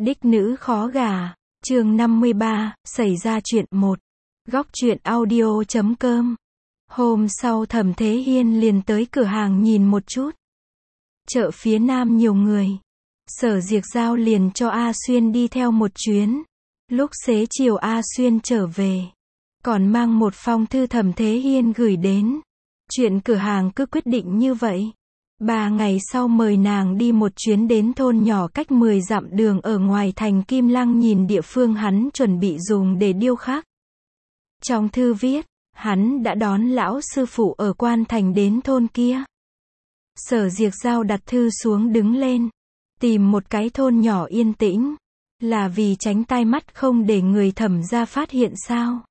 Đích nữ khó gả, chương 53, xảy ra chuyện 1. Góc truyện audio.com. Hôm sau Thẩm Thế Hiên liền tới cửa hàng nhìn một chút. Chợ phía Nam nhiều người. Sở Diệc Giao liền cho A Xuyên đi theo một chuyến. Lúc xế chiều A Xuyên trở về. Còn mang một phong thư Thẩm Thế Hiên gửi đến. Chuyện cửa hàng cứ quyết định như vậy. 3 ngày sau mời nàng đi một chuyến đến thôn nhỏ cách 10 dặm đường ở ngoài thành Kim Lăng nhìn địa phương hắn chuẩn bị dùng để điêu khắc. Trong thư viết, hắn đã đón lão sư phụ ở Quan Thành đến thôn kia. Sở Diệc Giao đặt thư xuống đứng lên. Tìm một cái thôn nhỏ yên tĩnh. Là vì tránh tai mắt không để người Thẩm gia phát hiện sao?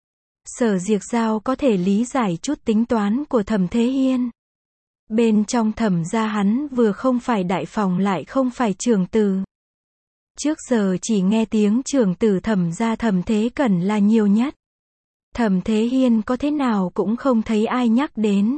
Sở Diệc Giao có thể lý giải chút tính toán của Thẩm Thế Hiên. Bên trong Thẩm gia hắn vừa không phải đại phòng lại không phải trưởng tử. Trước giờ chỉ nghe tiếng trưởng tử Thẩm gia Thẩm Thế Cẩn là nhiều nhất. Thẩm Thế Hiên có thế nào cũng không thấy ai nhắc đến.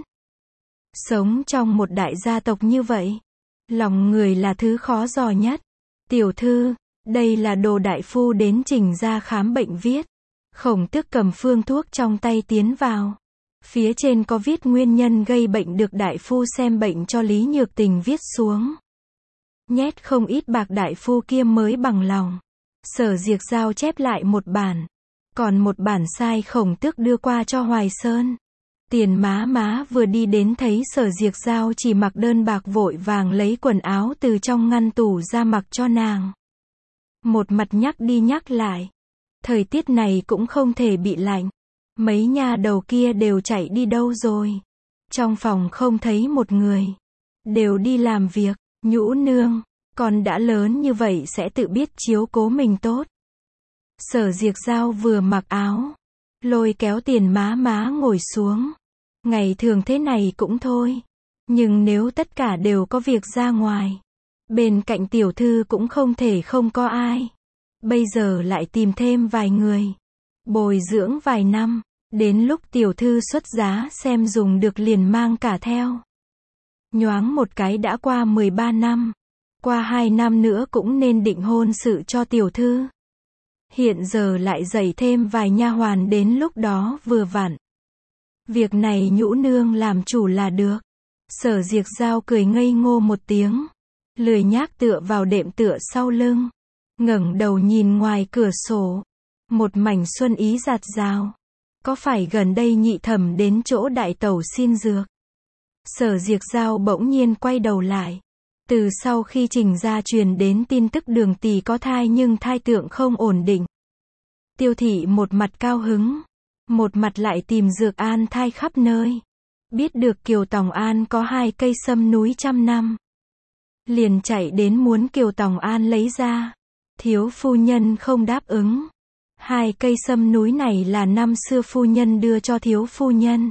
Sống trong một đại gia tộc như vậy, lòng người là thứ khó dò nhất. Tiểu thư, đây là Đồ đại phu đến Trình gia khám bệnh viết. Khổng Tước cầm phương thuốc trong tay tiến vào. Phía trên có viết nguyên nhân gây bệnh được đại phu xem bệnh cho Lý Nhược Tình viết xuống. Nhét không ít bạc đại phu kia mới bằng lòng. Sở Diệc Giao chép lại một bản. Còn một bản sai Khổng Tước đưa qua cho Hoài Sơn. Tiền má vừa đi đến thấy Sở Diệc Giao chỉ mặc đơn bạc vội vàng lấy quần áo từ trong ngăn tủ ra mặc cho nàng. Một mặt nhắc đi nhắc lại. Thời tiết này cũng không thể bị lạnh. Mấy nha đầu kia đều chạy đi đâu rồi? Trong phòng không thấy một người. Đều đi làm việc. Nhũ nương, con đã lớn như vậy sẽ tự biết chiếu cố mình tốt. Sở Diệc Giao vừa mặc áo. Lôi kéo Tiền má ngồi xuống. Ngày thường thế này cũng thôi. Nhưng nếu tất cả đều có việc ra ngoài. Bên cạnh tiểu thư cũng không thể không có ai. Bây giờ lại tìm thêm vài người. Bồi dưỡng vài năm. Đến lúc tiểu thư xuất giá xem dùng được liền mang cả theo. Nhoáng một cái đã qua 13 năm. Qua 2 năm nữa cũng nên định hôn sự cho tiểu thư. Hiện giờ lại dạy thêm vài nha hoàn đến lúc đó vừa vặn. Việc này nhũ nương làm chủ là được. Sở Diệc Giao cười ngây ngô một tiếng. Lười nhác tựa vào đệm tựa sau lưng. Ngẩng đầu nhìn ngoài cửa sổ. Một mảnh xuân ý rạt rào. Có phải gần đây Nhị Thẩm đến chỗ đại tẩu xin dược? Sở Diệc Giao bỗng nhiên quay đầu lại. Từ sau khi Trình gia truyền đến tin tức Đường tỷ có thai nhưng thai tượng không ổn định. Tiêu thị một mặt cao hứng. Một mặt lại tìm dược an thai khắp nơi. Biết được Kiều Tòng An có 2 cây sâm núi trăm năm. Liền chạy đến muốn Kiều Tòng An lấy ra. Thiếu phu nhân không đáp ứng. 2 cây sâm núi này là năm xưa phu nhân đưa cho thiếu phu nhân.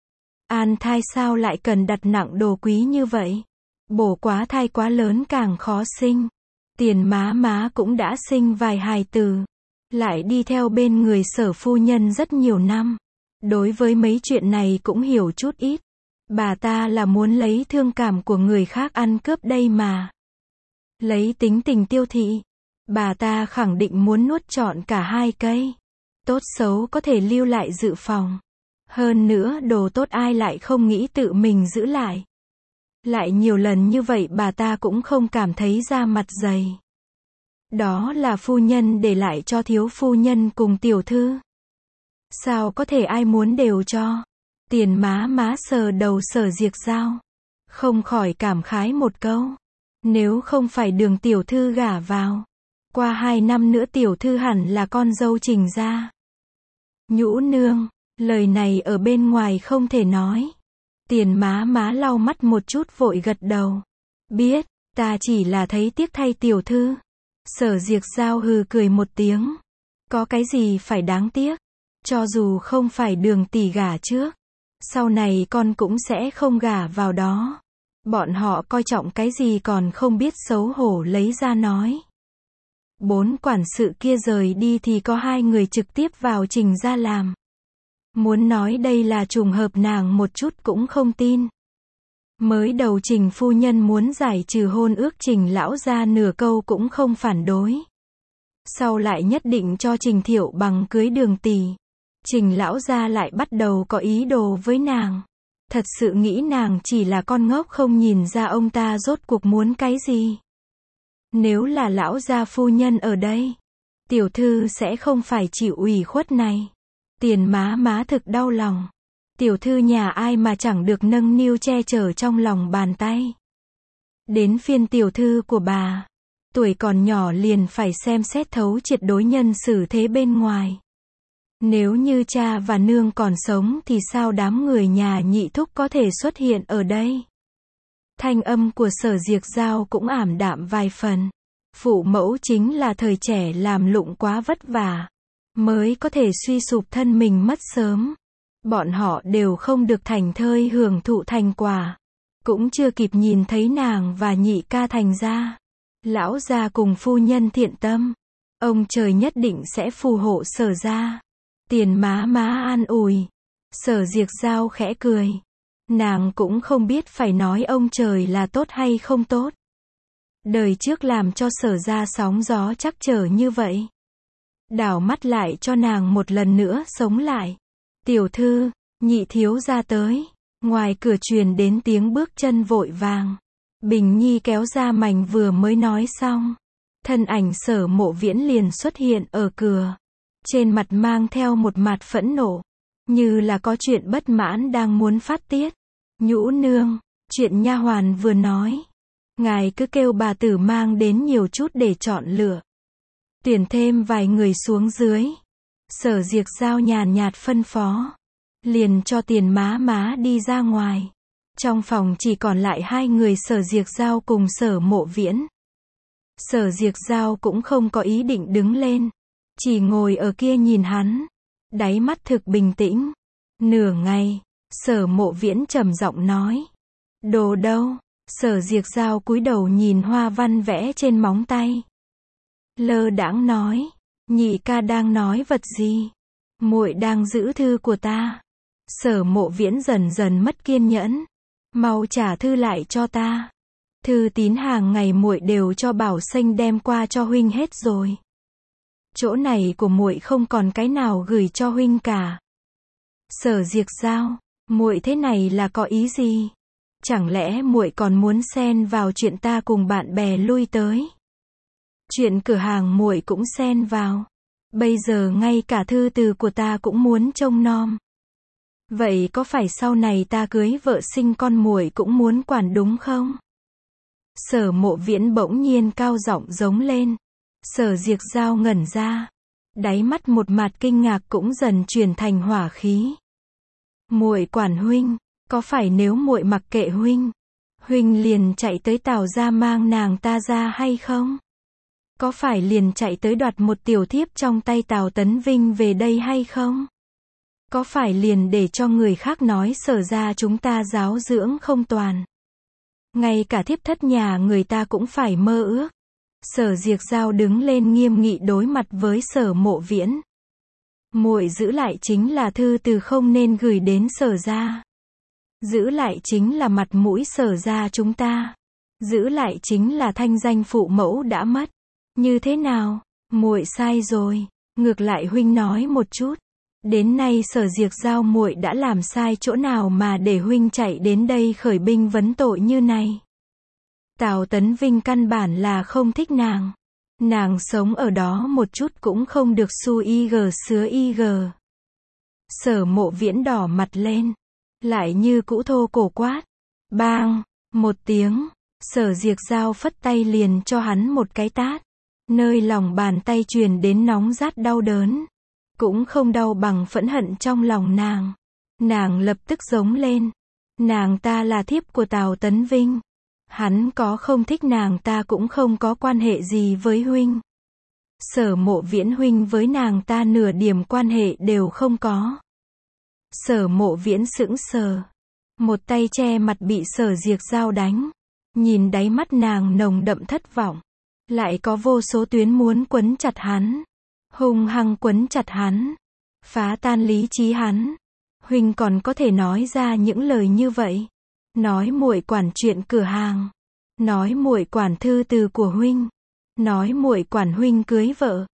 An thai sao lại cần đặt nặng đồ quý như vậy? Bổ quá thai quá lớn càng khó sinh. Tiền má cũng đã sinh vài hài tử. Lại đi theo bên người Sở phu nhân rất nhiều năm. Đối với mấy chuyện này cũng hiểu chút ít. Bà ta là muốn lấy thương cảm của người khác ăn cướp đây mà. Lấy tính tình Tiêu thị. Bà ta khẳng định muốn nuốt trọn cả 2 cây. Tốt xấu có thể lưu lại dự phòng. Hơn nữa đồ tốt ai lại không nghĩ tự mình giữ lại. Lại nhiều lần như vậy bà ta cũng không cảm thấy da mặt dày. Đó là phu nhân để lại cho thiếu phu nhân cùng tiểu thư. Sao có thể ai muốn đều cho. Tiền má sờ đầu Sở Diệc Giao. Không khỏi cảm khái một câu. Nếu không phải Đường tiểu thư gả vào. Qua 2 năm nữa tiểu thư hẳn là con dâu Trình gia. Nhũ nương, lời này ở bên ngoài không thể nói. Tiền má lau mắt một chút vội gật đầu. Biết, ta chỉ là thấy tiếc thay tiểu thư. Sở Diệc Giao hừ cười một tiếng. Có cái gì phải đáng tiếc. Cho dù không phải Đường tỷ gả trước. Sau này con cũng sẽ không gả vào đó. Bọn họ coi trọng cái gì còn không biết xấu hổ lấy ra nói. 4 quản sự kia rời đi thì có 2 người trực tiếp vào Trình gia làm. Muốn nói đây là trùng hợp nàng một chút cũng không tin. Mới đầu Trình phu nhân muốn giải trừ hôn ước Trình lão gia nửa câu cũng không phản đối. Sau lại nhất định cho Trình Thiệu Bằng cưới Đường tỷ. Trình lão gia lại bắt đầu có ý đồ với nàng. Thật sự nghĩ nàng chỉ là con ngốc không nhìn ra ông ta rốt cuộc muốn cái gì. Nếu là lão gia phu nhân ở đây, tiểu thư sẽ không phải chịu ủy khuất này. Tiền má thực đau lòng. Tiểu thư nhà ai mà chẳng được nâng niu che chở trong lòng bàn tay. Đến phiên tiểu thư của bà, tuổi còn nhỏ liền phải xem xét thấu triệt đối nhân xử thế bên ngoài. Nếu như cha và nương còn sống thì sao đám người nhà Nhị thúc có thể xuất hiện ở đây? Thanh âm của Sở Diệc Giao cũng ảm đạm vài phần. Phụ mẫu chính là thời trẻ làm lụng quá vất vả, mới có thể suy sụp thân mình mất sớm. Bọn họ đều không được thành thơi hưởng thụ thành quả. Cũng chưa kịp nhìn thấy nàng và nhị ca thành ra. Lão gia cùng phu nhân thiện tâm. Ông trời nhất định sẽ phù hộ Sở gia. Tiền má an ủi. Sở Diệc Giao khẽ cười. Nàng cũng không biết phải nói ông trời là tốt hay không tốt. Đời trước làm cho Sở gia sóng gió trắc trở như vậy. Đảo mắt lại cho nàng một lần nữa sống lại. Tiểu thư, Nhị thiếu gia tới. Ngoài cửa truyền đến tiếng bước chân vội vàng. Bình Nhi kéo ra mảnh vừa mới nói xong. Thân ảnh Sở Mộ Viễn liền xuất hiện ở cửa. Trên mặt mang theo một mặt phẫn nộ. Như là có chuyện bất mãn đang muốn phát tiết. Nhũ nương, chuyện nha hoàn vừa nói. Ngài cứ kêu bà tử mang đến nhiều chút để chọn lựa. Tuyển thêm vài người xuống dưới. Sở Diệc Giao nhàn nhạt phân phó. Liền cho Tiền má đi ra ngoài. Trong phòng chỉ còn lại hai người Sở Diệc Giao cùng Sở Mộ Viễn. Sở Diệc Giao cũng không có ý định đứng lên. Chỉ ngồi ở kia nhìn hắn. Đáy mắt thực bình tĩnh. Nửa ngày, Sở Mộ Viễn trầm giọng nói. Đồ đâu? Sở Diệc Giao cúi đầu nhìn hoa văn vẽ trên móng tay. Lơ đãng nói. Nhị ca đang nói vật gì? Muội đang giữ thư của ta. Sở Mộ Viễn dần dần mất kiên nhẫn. Mau trả thư lại cho ta. Thư tín hàng ngày muội đều cho Bảo Xanh đem qua cho huynh hết rồi. Chỗ này của muội không còn cái nào gửi cho huynh cả. Sở Diệc Giao, muội thế này là có ý gì? Chẳng lẽ muội còn muốn xen vào chuyện ta cùng bạn bè lui tới? Chuyện cửa hàng muội cũng xen vào. Bây giờ ngay cả thư từ của ta cũng muốn trông nom. Vậy có phải sau này ta cưới vợ sinh con muội cũng muốn quản đúng không? Sở Mộ Viễn bỗng nhiên cao giọng giống lên. Sở Diệc Giao ngẩn ra. Đáy mắt một mặt kinh ngạc cũng dần chuyển thành hỏa khí. Muội quản huynh, có phải nếu muội mặc kệ huynh, huynh liền chạy tới Tào gia mang nàng ta ra hay không? Có phải liền chạy tới đoạt một tiểu thiếp trong tay Tào Tấn Vinh về đây hay không? Có phải liền để cho người khác nói Sở gia chúng ta giáo dưỡng không toàn? Ngay cả thiếp thất nhà người ta cũng phải mơ ước. Sở Diệc Giao đứng lên nghiêm nghị đối mặt với Sở Mộ Viễn. Muội giữ lại chính là thư từ không nên gửi đến Sở gia. Giữ lại chính là mặt mũi Sở gia chúng ta. Giữ lại chính là thanh danh phụ mẫu đã mất. Như thế nào? Muội sai rồi. Ngược lại huynh nói một chút. Đến nay Sở Diệc Giao muội đã làm sai chỗ nào mà để huynh chạy đến đây khởi binh vấn tội như này? Tào Tấn Vinh căn bản là không thích nàng. Nàng sống ở đó một chút cũng không được su ig sứa ig. Sở Mộ Viễn đỏ mặt lên. Lại như cũ thô cổ quát. Bang! Một tiếng. Sở Diệc Giao phất tay liền cho hắn một cái tát. Nơi lòng bàn tay truyền đến nóng rát đau đớn. Cũng không đau bằng phẫn hận trong lòng nàng. Nàng lập tức giống lên. Nàng ta là thiếp của Tào Tấn Vinh. Hắn có không thích nàng ta cũng không có quan hệ gì với huynh. Sở Mộ Viễn huynh với nàng ta nửa điểm quan hệ đều không có. Sở Mộ Viễn sững sờ. Một tay che mặt bị Sở Diệc Giao đánh. Nhìn đáy mắt nàng nồng đậm thất vọng. Lại có vô số tuyến muốn quấn chặt hắn. Hung hăng quấn chặt hắn. Phá tan lý trí hắn. Huynh còn có thể nói ra những lời như vậy. Nói muội quản chuyện cửa hàng. Nói muội quản thư từ của huynh. Nói muội quản huynh cưới vợ.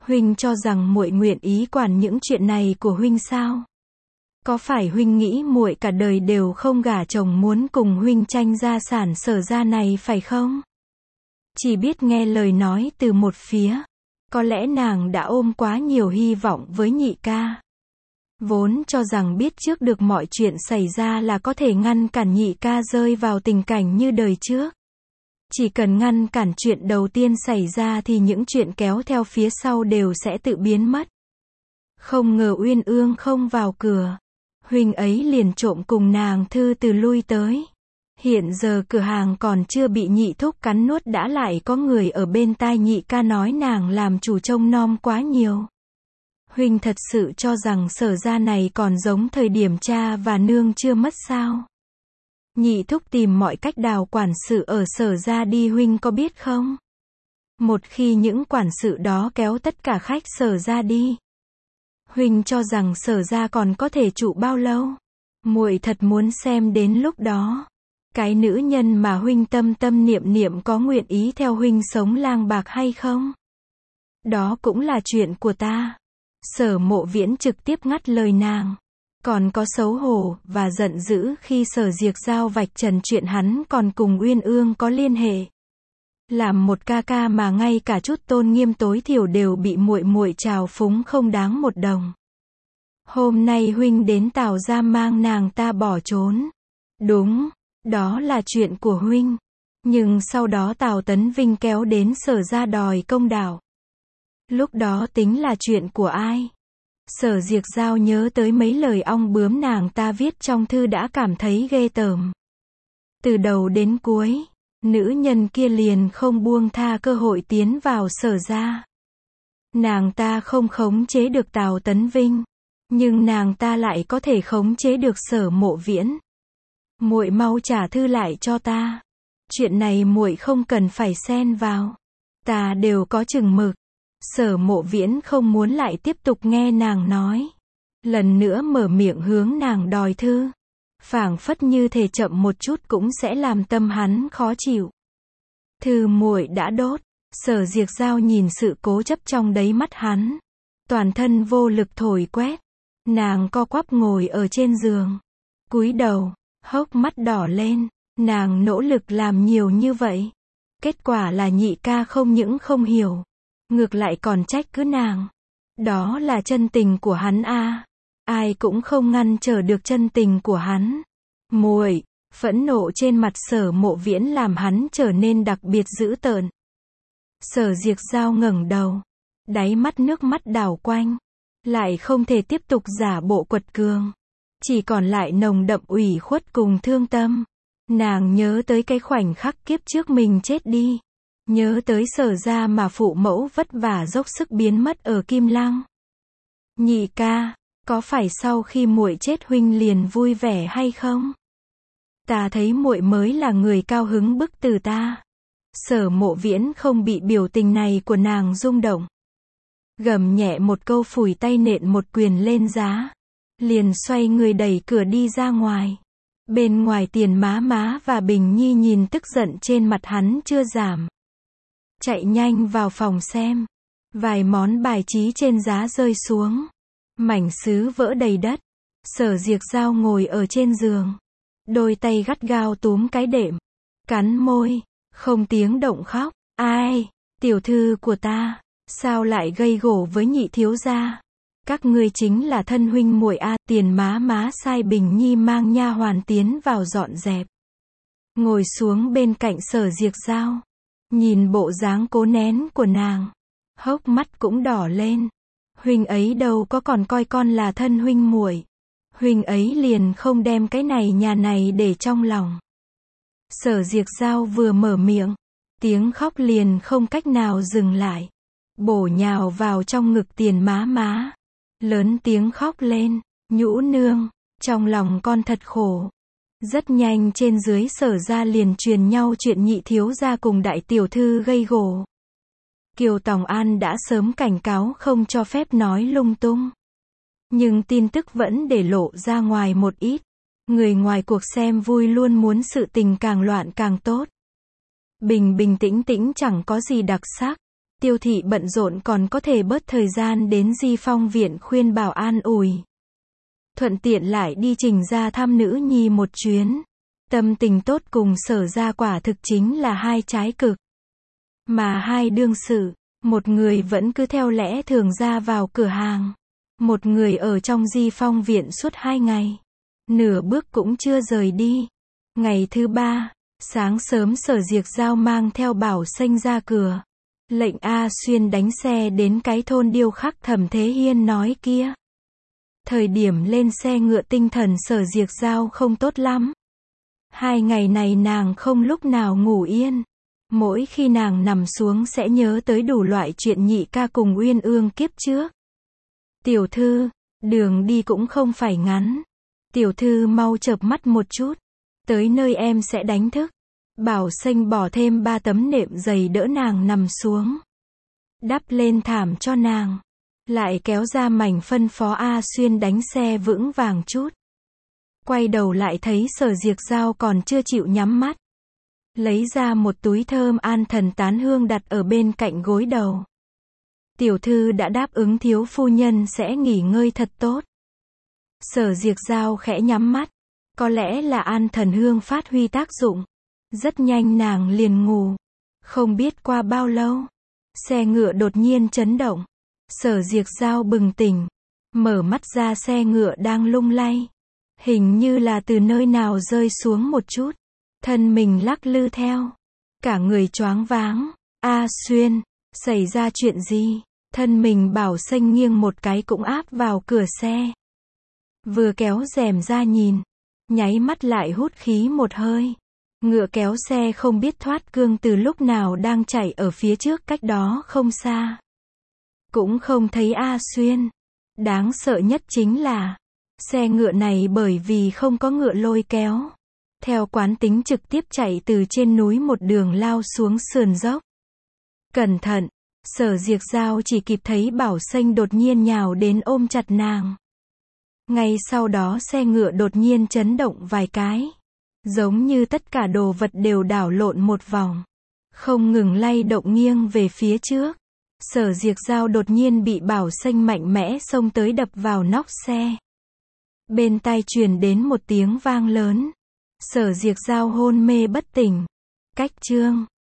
Huynh cho rằng muội nguyện ý quản những chuyện này của huynh sao? Có phải huynh nghĩ muội cả đời đều không gả chồng muốn cùng huynh tranh gia sản Sở gia này phải không? Chỉ biết nghe lời nói từ một phía. Có lẽ nàng đã ôm quá nhiều hy vọng với nhị ca. Vốn cho rằng biết trước được mọi chuyện xảy ra là có thể ngăn cản nhị ca rơi vào tình cảnh như đời trước. Chỉ cần ngăn cản chuyện đầu tiên xảy ra thì những chuyện kéo theo phía sau đều sẽ tự biến mất. Không ngờ Uyên Ương không vào cửa. Huynh ấy liền trộm cùng nàng thư từ lui tới. Hiện giờ cửa hàng còn chưa bị nhị thúc cắn nuốt đã lại có người ở bên tai nhị ca nói nàng làm chủ trông nom quá nhiều. Huynh thật sự cho rằng Sở gia này còn giống thời điểm cha và nương chưa mất sao? Nhị thúc tìm mọi cách đào quản sự ở Sở gia đi huynh có biết không? Một khi những quản sự đó kéo tất cả khách Sở gia đi, huynh cho rằng Sở gia còn có thể trụ bao lâu? Muội thật muốn xem đến lúc đó, cái nữ nhân mà huynh tâm tâm niệm niệm có nguyện ý theo huynh sống lang bạc hay không? Đó cũng là chuyện của ta. Sở Mộ Viễn trực tiếp ngắt lời nàng. Còn có xấu hổ và giận dữ khi Sở Diệc Giao vạch trần chuyện hắn còn cùng Uyên Ương có liên hệ. Làm một ca ca mà ngay cả chút tôn nghiêm tối thiểu đều bị muội muội trào phúng không đáng một đồng. Hôm nay huynh đến Tào gia mang nàng ta bỏ trốn. Đúng, đó là chuyện của huynh. Nhưng sau đó Tào Tấn Vinh kéo đến Sở gia đòi công đạo. Lúc đó tính là chuyện của ai? Sở Diệc Giao nhớ tới mấy lời ong bướm nàng ta viết trong thư đã cảm thấy ghê tởm. Từ đầu đến cuối, nữ nhân kia liền không buông tha cơ hội tiến vào Sở gia. Nàng ta không khống chế được Tào Tấn Vinh, nhưng nàng ta lại có thể khống chế được Sở Mộ Viễn. Muội mau trả thư lại cho ta. Chuyện này muội không cần phải xen vào. Ta đều có chừng mực. Sở Mộ Viễn không muốn lại tiếp tục nghe nàng nói. Lần nữa mở miệng hướng nàng đòi thư. Phảng phất như thể chậm một chút cũng sẽ làm tâm hắn khó chịu. Thư muội đã đốt. Sở Diệc Giao nhìn sự cố chấp trong đáy mắt hắn. Toàn thân vô lực thổi quét. Nàng co quắp ngồi ở trên giường. Cúi đầu, hốc mắt đỏ lên. Nàng nỗ lực làm nhiều như vậy. Kết quả là nhị ca không những không hiểu, ngược lại còn trách cứ nàng. Đó là chân tình của hắn a. Ai cũng không ngăn trở được chân tình của hắn. Muội, phẫn nộ trên mặt Sở Mộ Viễn làm hắn trở nên đặc biệt dữ tợn. Sở Diệc Giao ngẩng đầu, đáy mắt nước mắt đảo quanh, lại không thể tiếp tục giả bộ quật cường, chỉ còn lại nồng đậm ủy khuất cùng thương tâm. Nàng nhớ tới cái khoảnh khắc kiếp trước mình chết đi, nhớ tới Sở gia mà phụ mẫu vất vả dốc sức biến mất ở Kim Lăng. Nhị ca, có phải sau khi muội chết huynh liền vui vẻ hay không? Ta thấy muội mới là người cao hứng bức từ ta. Sở Mộ Viễn không bị biểu tình này của nàng rung động. Gầm nhẹ một câu phủi tay nện một quyền lên giá. Liền xoay người đẩy cửa đi ra ngoài. Bên ngoài Tiền Má Má và Bình Nhi nhìn tức giận trên mặt hắn chưa giảm. Chạy nhanh vào phòng xem. Vài món bài trí trên giá rơi xuống. Mảnh sứ vỡ đầy đất. Sở Diệc Giao ngồi ở trên giường. Đôi tay gắt gao túm cái đệm. Cắn môi. Không tiếng động khóc. Ai? Tiểu thư của ta. Sao lại gây gổ với nhị thiếu gia? Các ngươi chính là thân huynh muội a. Tiền Má Má sai Bình Nhi mang nha hoàn tiến vào dọn dẹp. Ngồi xuống bên cạnh Sở Diệc Giao. Nhìn bộ dáng cố nén của nàng. Hốc mắt cũng đỏ lên. Huynh ấy đâu có còn coi con là thân huynh muội. Huynh ấy liền không đem cái này nhà này để trong lòng. Sở Diệc Giao vừa mở miệng, tiếng khóc liền không cách nào dừng lại. Bổ nhào vào trong ngực Tiền Má Má. Lớn tiếng khóc lên, nhũ nương, trong lòng con thật khổ. Rất nhanh trên dưới Sở gia liền truyền nhau chuyện nhị thiếu gia cùng đại tiểu thư gây gổ. Kiều Tòng An đã sớm cảnh cáo không cho phép nói lung tung. Nhưng tin tức vẫn để lộ ra ngoài một ít. Người ngoài cuộc xem vui luôn muốn sự tình càng loạn càng tốt. Bình bình tĩnh tĩnh chẳng có gì đặc sắc. Tiêu thị bận rộn còn có thể bớt thời gian đến Di Phong viện khuyên bảo an ủi. Thuận tiện lại đi Trình ra thăm nữ nhi một chuyến. Tâm tình tốt cùng Sở ra quả thực chính là hai trái cực. Mà hai đương sự, một người vẫn cứ theo lẽ thường ra vào cửa hàng. Một người ở trong Di Phong viện suốt 2 ngày. Nửa bước cũng chưa rời đi. Ngày thứ 3, sáng sớm Sở Diệc Giao mang theo Bảo Xanh ra cửa. Lệnh A Xuyên đánh xe đến cái thôn điêu khắc Thẩm Thế Hiên nói kia. Thời điểm lên xe ngựa tinh thần Sở Diệc Giao không tốt lắm. 2 ngày này nàng không lúc nào ngủ yên. Mỗi khi nàng nằm xuống sẽ nhớ tới đủ loại chuyện nhị ca cùng Uyên Ương kiếp trước. Tiểu thư, đường đi cũng không phải ngắn. Tiểu thư mau chợp mắt một chút. Tới nơi em sẽ đánh thức. Bảo Xanh bỏ thêm 3 tấm nệm dày đỡ nàng nằm xuống. Đắp lên thảm cho nàng. Lại kéo ra mảnh phân phó A Xuyên đánh xe vững vàng chút. Quay đầu lại thấy Sở Diệc Giao còn chưa chịu nhắm mắt. Lấy ra một túi thơm an thần tán hương đặt ở bên cạnh gối đầu. Tiểu thư đã đáp ứng thiếu phu nhân sẽ nghỉ ngơi thật tốt. Sở Diệc Giao khẽ nhắm mắt. Có lẽ là an thần hương phát huy tác dụng. Rất nhanh nàng liền ngủ. Không biết qua bao lâu, xe ngựa đột nhiên chấn động. Sở Diệc Giao bừng tỉnh. Mở mắt ra xe ngựa đang lung lay. Hình như là từ nơi nào rơi xuống một chút. Thân mình lắc lư theo. Cả người choáng váng. A Xuyên, xảy ra chuyện gì? Thân mình Bảo Xanh nghiêng một cái cũng áp vào cửa xe. Vừa kéo rèm ra nhìn. Nháy mắt lại hút khí một hơi. Ngựa kéo xe không biết thoát cương từ lúc nào đang chạy ở phía trước cách đó không xa. Cũng không thấy A Xuyên. Đáng sợ nhất chính là xe ngựa này bởi vì không có ngựa lôi kéo. Theo quán tính trực tiếp chạy từ trên núi một đường lao xuống sườn dốc. Cẩn thận, Sở Diệc Giao chỉ kịp thấy Bảo Xanh đột nhiên nhào đến ôm chặt nàng. Ngay sau đó xe ngựa đột nhiên chấn động vài cái. Giống như tất cả đồ vật đều đảo lộn một vòng. Không ngừng lay động nghiêng về phía trước. Sở Diệc Giao đột nhiên bị Bảo Xanh mạnh mẽ xông tới đập vào nóc xe. Bên tai truyền đến một tiếng vang lớn. Sở Diệc Giao hôn mê bất tỉnh. Cách chương